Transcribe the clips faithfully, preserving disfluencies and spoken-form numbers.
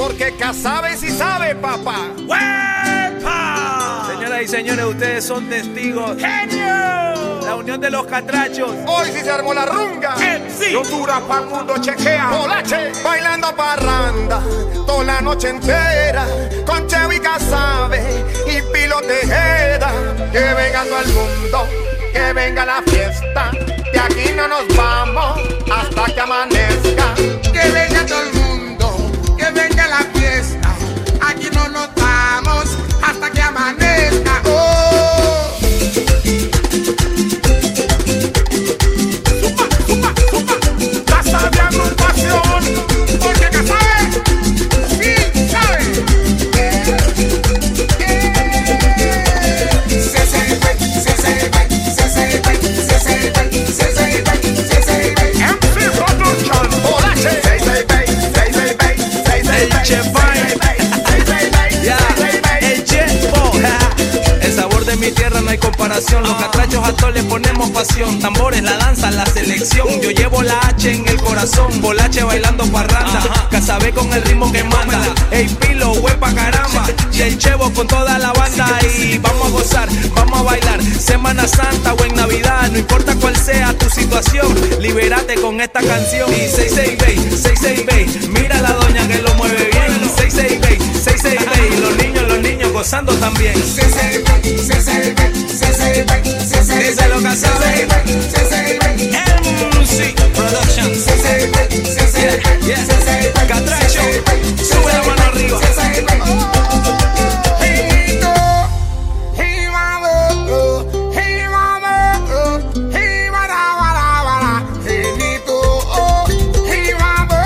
Porque Casabe sí sabe, papá. ¡Huepa! Señoras y señores, ustedes son testigos. ¡Genio! La unión de los catrachos. Hoy sí se armó la runga. M C. Lo dura pa' el mundo, chequea. Bolache. Bailando parranda toda la noche entera. Con Cheo y Casabe y Pilo Tejeda. Que venga todo el mundo, que venga la fiesta. De aquí no nos vamos hasta que amanezca. Que venga todo el mundo, que venga la fiesta. Aquí no nos vamos hasta que amanezca. Oh. ¡Supa, supa, supa! ¡Casabe agrupación! Porque Casabe sí sabe. Se sirve, se sirve, se sirve, se sirve, se sirve, se sirve. M C Production. Bolache. Seis, seis, seis, seis, seis, seis, seis, El Chefai. Ya, el Chepo. El sabor de mi tierra no hay comparación. Los catrachos a todos le ponemos pasión. Tambores, la danza, la selección. Yo llevo la H en el corazón. Bolache bailando parranda. Casabe con el ritmo que manda. Ey, Pilo, huepa, caramba. Y el Chevo con toda la banda. Y vamos a gozar, vamos a bailar. Semana Santa o en Navidad. No importa cuál sea tu situación. Libérate con esta canción. Y seis seis seis, seis seis seis. Mira la doña que lo mueve bien. seis seis seis, seis seis seis. Los niños, los niños gozando también. Se sirve, se sirve, se sirve, se sirve. Díselo, Casabe. Se sirve, M C Productions. se sirve, se sirve, Yeah. se sirve. Catracho, sube la mano arriba. Se sirve. Hijito, jimado, jimado, jimara, bara, bara. Hijito, jimado,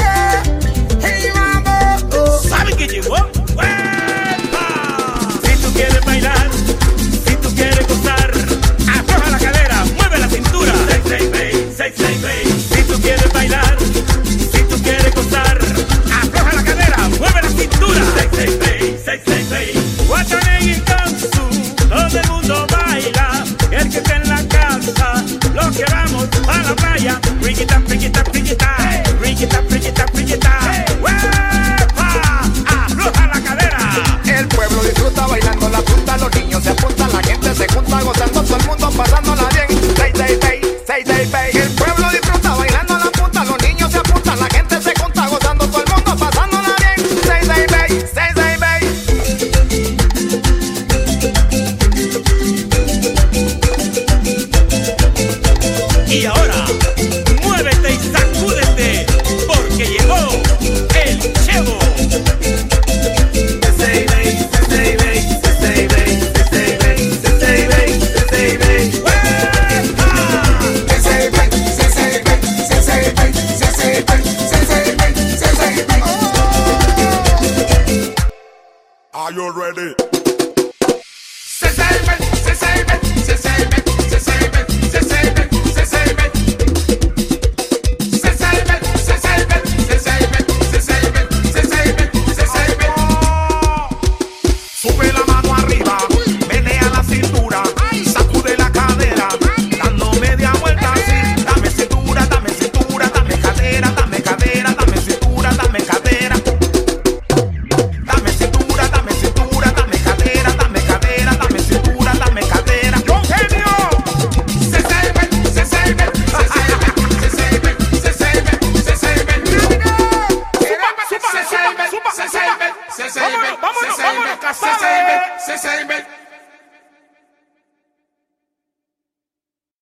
jimado. ¿Saben quién llegó? ¡Huepa! Si tú quieres bailar, si tú quieres gozar, afloja la cadera, mueve la cintura. seis seis seis, seis seis seis. Si tú quieres bailar, si tú quieres gozar, afloja la cadera, mueve la cintura. seis seis seis, seis seis seis. Guatanegui Kansu, todo el mundo baila. El que esté en la casa, los que vamos a la playa. Riquita, riquita, riquita, riquita, riquita, riquita. ¡Huepa! Afloja la cadera. El pueblo disfruta bailando la punta, los niños se apuntan, la gente se junta gozando, todo el mundo pasándola bien. Seis, seis, seis, seis, seis, seis. El pueblo disfruta bailando la punta, los niños se apuntan, la gente se junta gozando, todo el mundo pasándola bien. Seis, seis, seis, seis, seis, seis. Y ahora, muévete y sacúdete, porque llegó el Chevo. Se sirve, se sirve, se sirve, se sirve, se sirve, se sirve. Are you ready? Se sirve, se sirve, se sirve, se sirve, se sirve, se sirve. Se sirve, se sirve, se sirve, se sirve, se sirve, se sirve. Sube la mano arriba, menea la cintura, sacude la cadera, dando media vuelta así. Dame cintura, dame cintura, dame cadera, dame cadera, dame cintura, dame cadera. Dame cintura, dame cintura, dame cadera, dame cadera, dame cintura, dame cadera. ¡Yo genio! Se sirve, se sirve, se sirve, se sirve, se sirve, se sirve. Se sirve, se sirve, se sirve, Vámonos, vámonos, se sirve, vámonos, se sirve, se sirve.